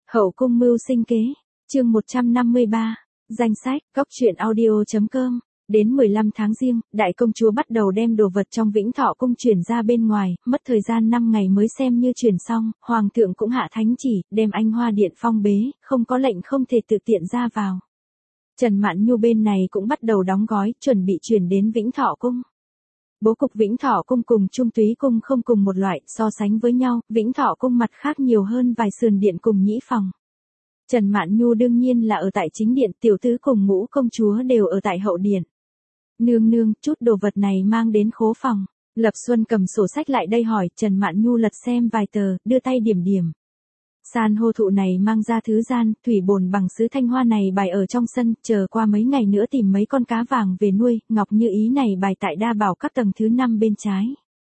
Hậu cung mưu sinh kế, chương 153, danh sách, góc truyện audio.com. Đến 15 tháng Giêng, đại công chúa bắt đầu đem đồ vật trong Vĩnh Thọ cung chuyển ra bên ngoài, mất thời gian 5 ngày mới xem như chuyển xong, hoàng thượng cũng hạ thánh chỉ, đem Anh Hoa Điện phong bế, không có lệnh không thể tự tiện ra vào. Trần Mạn Nhu bên này cũng bắt đầu đóng gói, chuẩn bị chuyển đến Vĩnh Thọ cung. Bố cục Vĩnh Thọ cung cùng Trung Túy cung không cùng một loại, so sánh với nhau, Vĩnh Thọ cung mặt khác nhiều hơn vài sườn điện cùng nhĩ phòng. Trần Mạn Nhu đương nhiên là ở tại chính điện, tiểu tứ cùng ngũ công chúa đều ở tại hậu điện. Nương nương, chút đồ vật này mang đến khố phòng. Lập Xuân cầm sổ sách lại đây hỏi, Trần Mạn Nhu lật xem vài tờ, đưa tay điểm điểm. San hô thụ này mang ra thứ gian, thủy bồn bằng sứ thanh hoa này bày ở trong sân, chờ qua mấy ngày nữa tìm mấy con cá vàng về nuôi, ngọc như ý này bày tại đa bảo các tầng thứ 5 bên trái.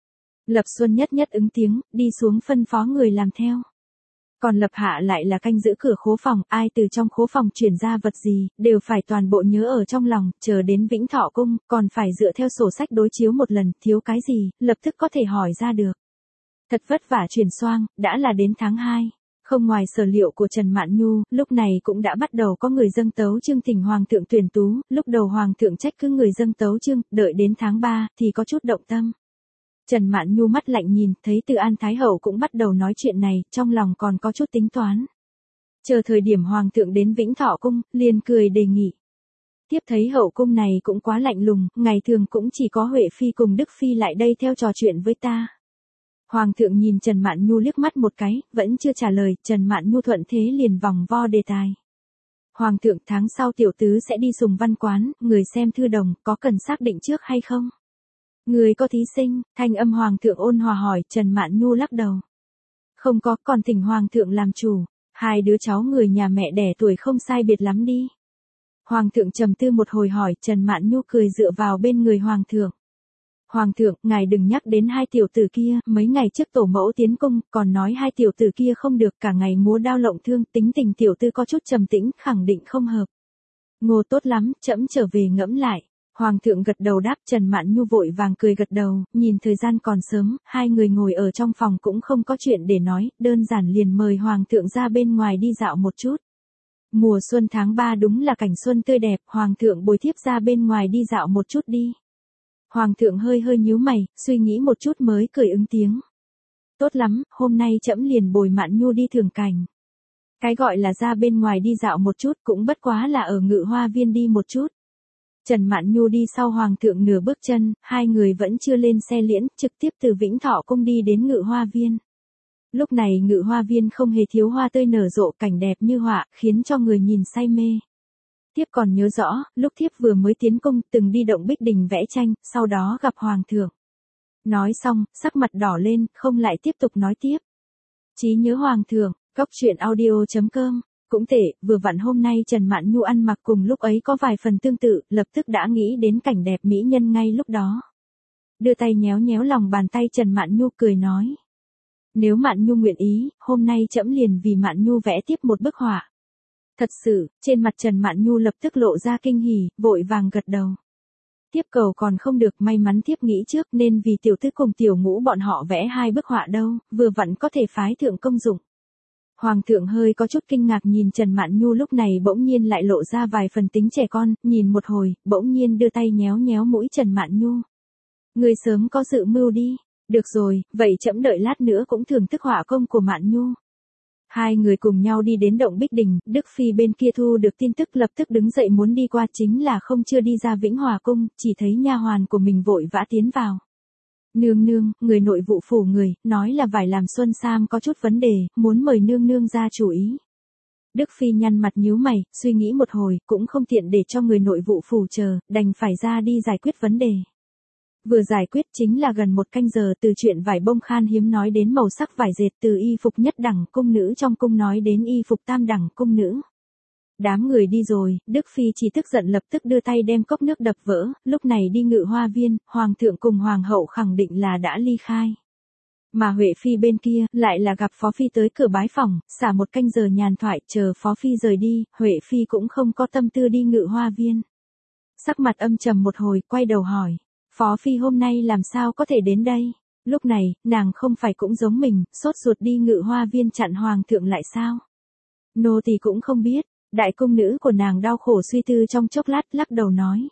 Lập Xuân nhất nhất ứng tiếng, đi xuống phân phó người làm theo. Còn Lập Hạ lại là canh giữ cửa khố phòng, ai từ trong khố phòng chuyển ra vật gì, đều phải toàn bộ nhớ ở trong lòng, chờ đến Vĩnh Thọ cung, còn phải dựa theo sổ sách đối chiếu một lần, thiếu cái gì, lập tức có thể hỏi ra được. Thật vất vả chuyển xoang, đã là đến tháng 2. Không ngoài sở liệu của Trần Mạn Nhu, lúc này cũng đã bắt đầu có người dâng tấu chương thỉnh hoàng thượng tuyển tú, lúc đầu hoàng thượng trách cứ người dâng tấu chương, đợi đến tháng 3 thì có chút động tâm. Trần Mạn Nhu mắt lạnh nhìn, thấy Từ An Thái Hậu cũng bắt đầu nói chuyện này, trong lòng còn có chút tính toán. Chờ thời điểm hoàng thượng đến Vĩnh Thọ cung, liền cười đề nghị. Tiếp thấy hậu cung này cũng quá lạnh lùng, ngày thường cũng chỉ có Huệ Phi cùng Đức Phi lại đây theo trò chuyện với ta. Hoàng thượng nhìn Trần Mạn Nhu liếc mắt một cái, vẫn chưa trả lời, Trần Mạn Nhu thuận thế liền vòng vo đề tài. Hoàng thượng, tháng sau tiểu tứ sẽ đi Sùng Văn quán, người xem thư đồng, có cần xác định trước hay không? Người có thí sinh, thanh âm hoàng thượng ôn hòa hỏi, Trần Mạn Nhu lắc đầu. Không có, còn thỉnh hoàng thượng làm chủ, hai đứa cháu người nhà mẹ đẻ tuổi không sai biệt lắm đi. Hoàng thượng trầm tư một hồi hỏi, Trần Mạn Nhu cười dựa vào bên người hoàng thượng. Hoàng thượng, ngài đừng nhắc đến hai tiểu tử kia, mấy ngày trước tổ mẫu tiến cung, còn nói hai tiểu tử kia không được, cả ngày múa đao lộng thương, tính tình tiểu tư có chút trầm tĩnh, khẳng định không hợp. Ngô tốt lắm, trẫm trở về ngẫm lại. Hoàng thượng gật đầu đáp, Trần Mạn Nhu vội vàng cười gật đầu, nhìn thời gian còn sớm, hai người ngồi ở trong phòng cũng không có chuyện để nói, đơn giản liền mời hoàng thượng ra bên ngoài đi dạo một chút. Mùa xuân tháng 3 đúng là cảnh xuân tươi đẹp, hoàng thượng bồi thiếp ra bên ngoài đi dạo một chút đi. Hoàng thượng hơi hơi nhíu mày, suy nghĩ một chút mới cười ứng tiếng. Tốt lắm, hôm nay trẫm liền bồi Mạn Nhu đi thưởng cảnh. Cái gọi là ra bên ngoài đi dạo một chút cũng bất quá là ở Ngự Hoa Viên đi một chút. Trần Mạn Nhu đi sau hoàng thượng nửa bước chân, hai người vẫn chưa lên xe liễn, trực tiếp từ Vĩnh Thọ cung đi đến Ngự Hoa Viên. Lúc này Ngự Hoa Viên không hề thiếu hoa tươi nở rộ, cảnh đẹp như họa, khiến cho người nhìn say mê. Thiếp còn nhớ rõ, lúc thiếp vừa mới tiến cung, từng đi động Bích Đình vẽ tranh, sau đó gặp hoàng thượng. Nói xong, sắc mặt đỏ lên, không lại tiếp tục nói tiếp. Trí nhớ hoàng thượng, góc truyện audio.com. Cũng tệ, vừa vặn hôm nay Trần Mạn Nhu ăn mặc cùng lúc ấy có vài phần tương tự, lập tức đã nghĩ đến cảnh đẹp mỹ nhân ngay lúc đó. Đưa tay nhéo nhéo lòng bàn tay Trần Mạn Nhu cười nói. Nếu Mạn Nhu nguyện ý, hôm nay trẫm liền vì Mạn Nhu vẽ tiếp một bức họa. Thật sự, trên mặt Trần Mạn Nhu lập tức lộ ra kinh hỉ, vội vàng gật đầu. Tiếp cầu còn không được, may mắn tiếp nghĩ trước nên vì tiểu tứ cùng tiểu ngũ bọn họ vẽ hai bức họa đâu, vừa vặn có thể phái thượng công dụng. Hoàng thượng hơi có chút kinh ngạc nhìn Trần Mạn Nhu lúc này bỗng nhiên lại lộ ra vài phần tính trẻ con, nhìn một hồi, bỗng nhiên đưa tay nhéo nhéo mũi Trần Mạn Nhu. Người sớm có dự mưu đi, được rồi, vậy trẫm đợi lát nữa cũng thưởng thức họa công của Mạn Nhu. Hai người cùng nhau đi đến động Bích Đình, Đức Phi bên kia thu được tin tức lập tức đứng dậy muốn đi qua, chính là không chưa đi ra Vĩnh Hòa cung, chỉ thấy nha hoàn của mình vội vã tiến vào. Nương nương, người nội vụ phủ người, nói là vải làm xuân sam có chút vấn đề, muốn mời nương nương ra chủ ý. Đức Phi nhăn mặt nhíu mày, suy nghĩ một hồi, cũng không tiện để cho người nội vụ phủ chờ, đành phải ra đi giải quyết vấn đề. Vừa giải quyết chính là gần một canh giờ, từ chuyện vải bông khan hiếm nói đến màu sắc vải dệt, từ y phục nhất đẳng cung nữ trong cung nói đến y phục tam đẳng cung nữ. Đám người đi rồi, Đức Phi chỉ tức giận lập tức đưa tay đem cốc nước đập vỡ, lúc này đi Ngự Hoa Viên, hoàng thượng cùng hoàng hậu khẳng định là đã ly khai. Mà Huệ Phi bên kia, lại là gặp Phó Phi tới cửa bái phòng, xả một canh giờ nhàn thoại, chờ Phó Phi rời đi, Huệ Phi cũng không có tâm tư đi Ngự Hoa Viên. Sắc mặt âm trầm một hồi, quay đầu hỏi, Phó Phi hôm nay làm sao có thể đến đây? Lúc này, nàng không phải cũng giống mình, sốt ruột đi Ngự Hoa Viên chặn hoàng thượng lại sao? Nô tỳ cũng không biết. Đại cung nữ của nàng đau khổ suy tư trong chốc lát, lắc đầu nói.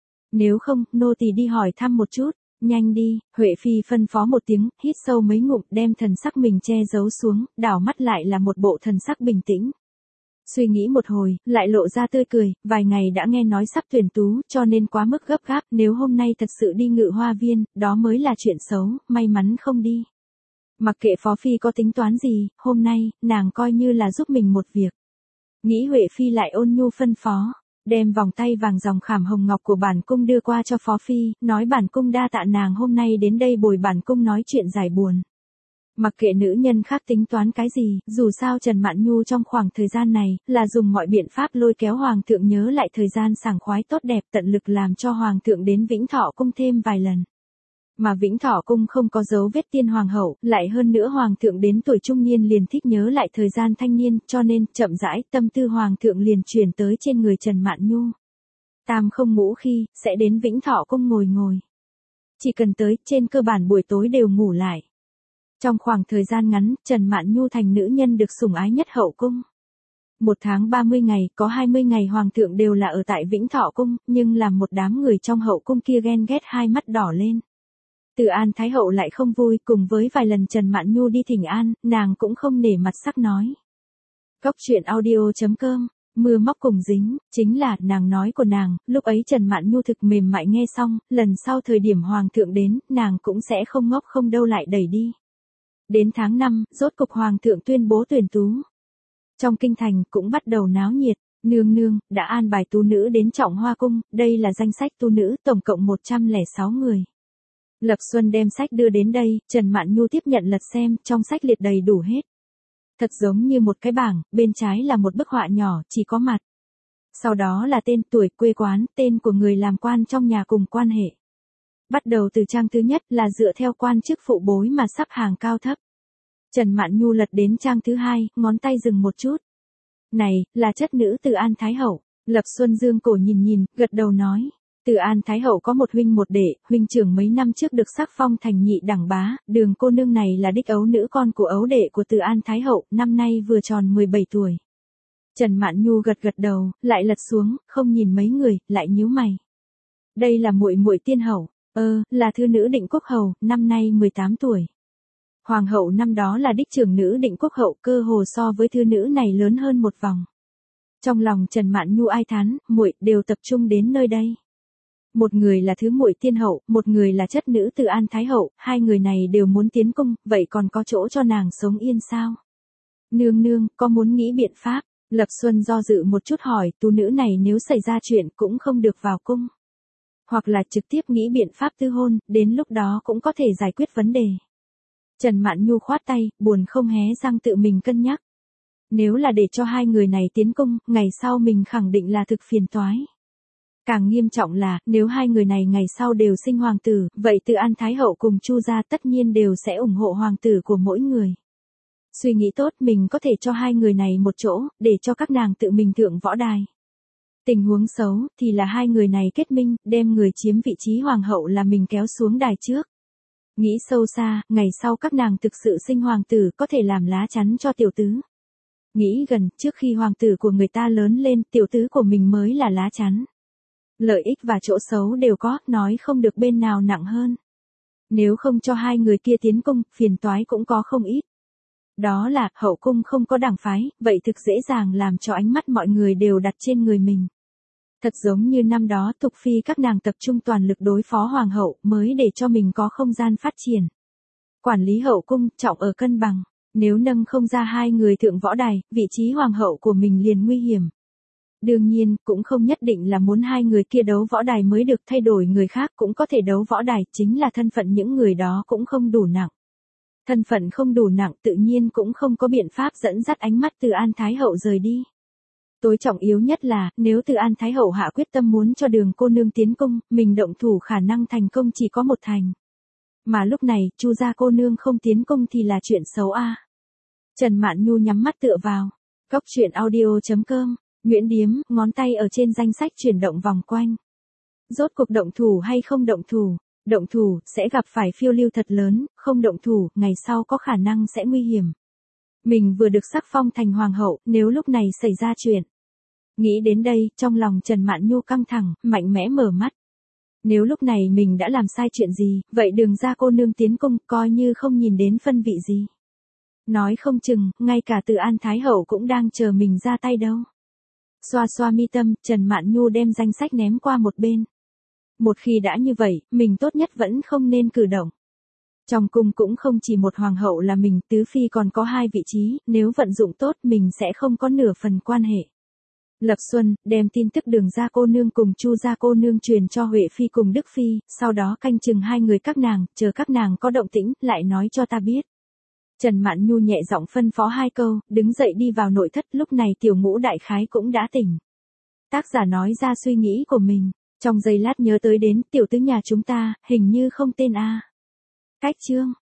Nếu không, nô tỳ đi hỏi thăm một chút. Nhanh đi, Huệ Phi phân phó một tiếng, hít sâu mấy ngụm, đem thần sắc mình che giấu xuống, đảo mắt lại là một bộ thần sắc bình tĩnh. Suy nghĩ một hồi, lại lộ ra tươi cười, vài ngày đã nghe nói sắp tuyển tú, cho nên quá mức gấp gáp, nếu hôm nay thật sự đi Ngự Hoa Viên, đó mới là chuyện xấu, may mắn không đi. Mặc kệ Phó Phi có tính toán gì, hôm nay, nàng coi như là giúp mình một việc. Nghĩ Huệ Phi lại ôn nhu phân phó, đem vòng tay vàng dòng khảm hồng ngọc của bản cung đưa qua cho Phó Phi, nói bản cung đa tạ nàng hôm nay đến đây bồi bản cung nói chuyện giải buồn. Mặc kệ nữ nhân khác tính toán cái gì, dù sao Trần Mạn Nhu trong khoảng thời gian này, là dùng mọi biện pháp lôi kéo Hoàng thượng nhớ lại thời gian sảng khoái tốt đẹp, tận lực làm cho Hoàng thượng đến Vĩnh Thọ Cung thêm vài lần. Mà Vĩnh Thọ Cung không có dấu vết tiên hoàng hậu, lại hơn nữa Hoàng thượng đến tuổi trung niên liền thích nhớ lại thời gian thanh niên, cho nên, chậm rãi, tâm tư Hoàng thượng liền chuyển tới trên người Trần Mạn Nhu. Tam không ngủ khi, sẽ đến Vĩnh Thọ Cung ngồi. Chỉ cần tới, trên cơ bản buổi tối đều ngủ lại. Trong khoảng thời gian ngắn, Trần Mạn Nhu thành nữ nhân được sủng ái nhất hậu cung. 1 tháng 30 ngày, có 20 ngày Hoàng thượng đều là ở tại Vĩnh Thọ Cung, nhưng làm một đám người trong hậu cung kia ghen ghét hai mắt đỏ lên. Từ An Thái Hậu lại không vui, cùng với vài lần Trần Mạn Nhu đi thỉnh an, nàng cũng không nể mặt sắc nói. Góc truyện audio.com, mưa móc cùng dính, chính là, nàng nói của nàng, lúc ấy Trần Mạn Nhu thực mềm mại nghe xong, lần sau thời điểm Hoàng thượng đến, nàng cũng sẽ không ngốc không đâu lại đẩy đi. Đến tháng 5, rốt cục Hoàng thượng tuyên bố tuyển tú. Trong kinh thành, cũng bắt đầu náo nhiệt, nương nương, đã an bài tú nữ đến Trọng Hoa Cung, đây là danh sách tú nữ, tổng cộng 106 người. Lập Xuân đem sách đưa đến đây, Trần Mạn Nhu tiếp nhận lật xem, trong sách liệt đầy đủ hết. Thật giống như một cái bảng, bên trái là một bức họa nhỏ, chỉ có mặt. Sau đó là tên, tuổi, quê quán, tên của người làm quan trong nhà cùng quan hệ. Bắt đầu từ trang thứ nhất là dựa theo quan chức phụ bối mà sắp hàng cao thấp. Trần Mạn Nhu lật đến trang thứ 2, ngón tay dừng một chút. Này, là chất nữ Từ An Thái Hậu. Lập Xuân dương cổ nhìn, gật đầu nói. Từ An Thái Hậu có một huynh một đệ, huynh trưởng mấy năm trước được sắc phong thành nhị đẳng bá, Đường cô nương này là đích ấu nữ con của ấu đệ của Từ An Thái Hậu, năm nay vừa tròn 17 tuổi. Trần Mạn Nhu gật đầu, lại lật xuống, không nhìn mấy người, lại nhíu mày. Đây là muội muội Tiên Hậu, là thư nữ Định Quốc Hầu, năm nay 18 tuổi. Hoàng hậu năm đó là đích trưởng nữ Định Quốc Hậu, cơ hồ so với thư nữ này lớn hơn một vòng. Trong lòng Trần Mạn Nhu ai thán, muội đều tập trung đến nơi đây. Một người là thứ muội Tiên Hậu, một người là chất nữ Từ An Thái Hậu, hai người này đều muốn tiến cung, vậy còn có chỗ cho nàng sống yên sao? Nương, có muốn nghĩ biện pháp? Lập Xuân do dự một chút hỏi, tú nữ này nếu xảy ra chuyện cũng không được vào cung. Hoặc là trực tiếp nghĩ biện pháp tư hôn, đến lúc đó cũng có thể giải quyết vấn đề. Trần Mạn Nhu khoát tay, buồn không hé răng tự mình cân nhắc. Nếu là để cho hai người này tiến cung, ngày sau mình khẳng định là thực phiền toái. Càng nghiêm trọng là, nếu hai người này ngày sau đều sinh hoàng tử, vậy Từ An Thái Hậu cùng Chu gia tất nhiên đều sẽ ủng hộ hoàng tử của mỗi người. Suy nghĩ tốt mình có thể cho hai người này một chỗ, để cho các nàng tự mình thượng võ đài. Tình huống xấu, thì là hai người này kết minh, đem người chiếm vị trí hoàng hậu là mình kéo xuống đài trước. Nghĩ sâu xa, ngày sau các nàng thực sự sinh hoàng tử có thể làm lá chắn cho tiểu tứ. Nghĩ gần, trước khi hoàng tử của người ta lớn lên, tiểu tứ của mình mới là lá chắn. Lợi ích và chỗ xấu đều có, nói không được bên nào nặng hơn. Nếu không cho hai người kia tiến cung, phiền toái cũng có không ít. Đó là, hậu cung không có đảng phái, vậy thực dễ dàng làm cho ánh mắt mọi người đều đặt trên người mình. Thật giống như năm đó Tục Phi các nàng tập trung toàn lực đối phó hoàng hậu mới để cho mình có không gian phát triển. Quản lý hậu cung, trọng ở cân bằng. Nếu nâng không ra hai người thượng võ đài, vị trí hoàng hậu của mình liền nguy hiểm. Đương nhiên, cũng không nhất định là muốn hai người kia đấu võ đài mới được, thay đổi người khác cũng có thể đấu võ đài, chính là thân phận những người đó cũng không đủ nặng. Thân phận không đủ nặng tự nhiên cũng không có biện pháp dẫn dắt ánh mắt Từ An Thái Hậu rời đi. Tối trọng yếu nhất là, nếu Từ An Thái Hậu hạ quyết tâm muốn cho Đường cô nương tiến cung, mình động thủ khả năng thành công chỉ có một thành. Mà lúc này, Chu gia cô nương không tiến cung thì là chuyện xấu a. Trần Mạn Nhu nhắm mắt tựa vào. Góc truyện audio.com, Nguyễn Điếm, ngón tay ở trên danh sách chuyển động vòng quanh. Rốt cuộc động thủ hay không động thủ? Động thủ, sẽ gặp phải phiêu lưu thật lớn, không động thủ, ngày sau có khả năng sẽ nguy hiểm. Mình vừa được sắc phong thành hoàng hậu, nếu lúc này xảy ra chuyện. Nghĩ đến đây, trong lòng Trần Mạn Nhu căng thẳng, mạnh mẽ mở mắt. Nếu lúc này mình đã làm sai chuyện gì, vậy Đường gia cô nương tiến cung, coi như không nhìn đến phân vị gì. Nói không chừng, ngay cả Từ An Thái hậu cũng đang chờ mình ra tay đâu. Xoa xoa mi tâm, Trần Mạn Nhu đem danh sách ném qua một bên. Một khi đã như vậy, mình tốt nhất vẫn không nên cử động. Trong cung cũng không chỉ một hoàng hậu là mình, tứ phi còn có 2 vị trí, nếu vận dụng tốt mình sẽ không có nửa phần quan hệ. Lập Xuân, đem tin tức Đường gia cô nương cùng Chu gia cô nương truyền cho Huệ phi cùng Đức phi, sau đó canh chừng 2 người các nàng, chờ các nàng có động tĩnh, lại nói cho ta biết. Trần Mạn Nhu nhẹ giọng phân phó 2 câu, đứng dậy đi vào nội thất, lúc này Tiểu Ngũ đại khái cũng đã tỉnh. Tác giả nói ra suy nghĩ của mình, trong giây lát nhớ tới đến tiểu tứ nhà chúng ta, hình như không tên a. Cách chương